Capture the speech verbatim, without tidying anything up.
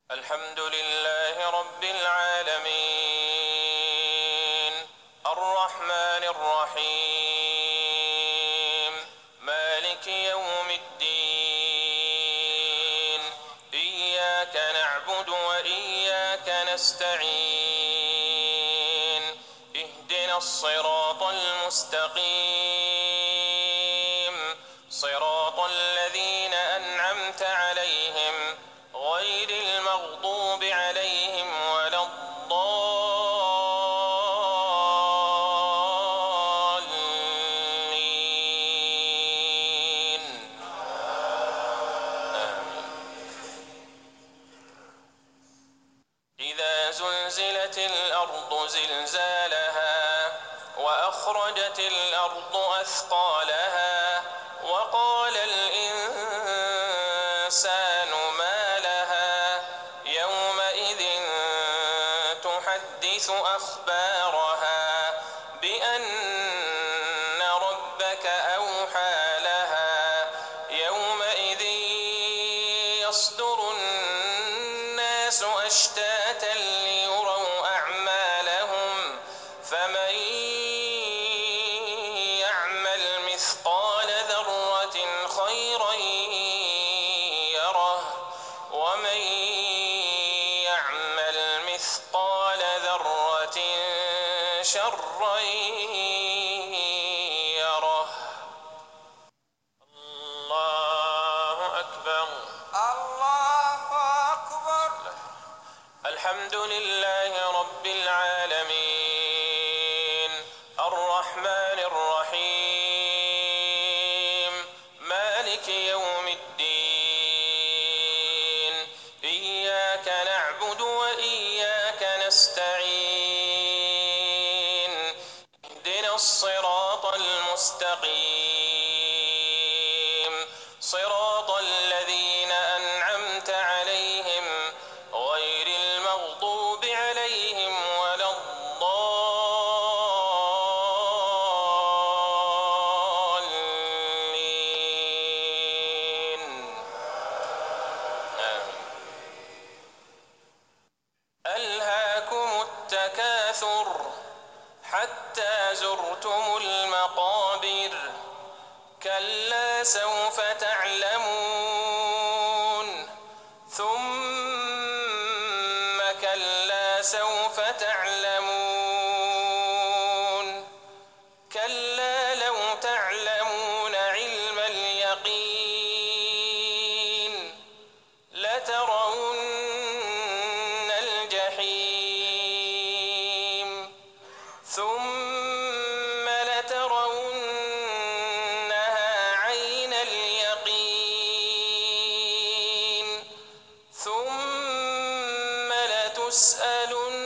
الحمد لله رب العالمين الرحمن الرحيم مالك يوم الدين إياك نعبد وإياك نستعين اهدنا الصراط المستقيم صراط الذين أنعمت عليهم غير المغضوب عليهم ولا الضالين آمين. إذا زلزلت الأرض زلزالها وأخرجت الأرض أثقالها وقال الإنسان ما لها يومئذ تحدث أخبارها بأن ربك أوحى لها يومئذ يصدر الناس أشتاتا ليروا أعمالهم فمن يعمل مثقال ذرة خيرا يره ومن يعمل مثقال ذرة شرا يره. الله أكبر. الله أكبر. الحمد لله رب العالمين الرحمن الرحيم مالك يوم الدين إياك نعبد وإياك نستعين اهدنا الصراط المستقيم صراط الذين أنعمت عليهم غير المغضوب عليهم ولا الضالين آمين. ألهاكم التكاثر حتى زرتم المقابر كلا سوف تعلمون ثم كلا سوف تعلمون كلا لو تعلمون علم اليقين لترون الجحيم ثم لترونها عين اليقين ثم لتسألن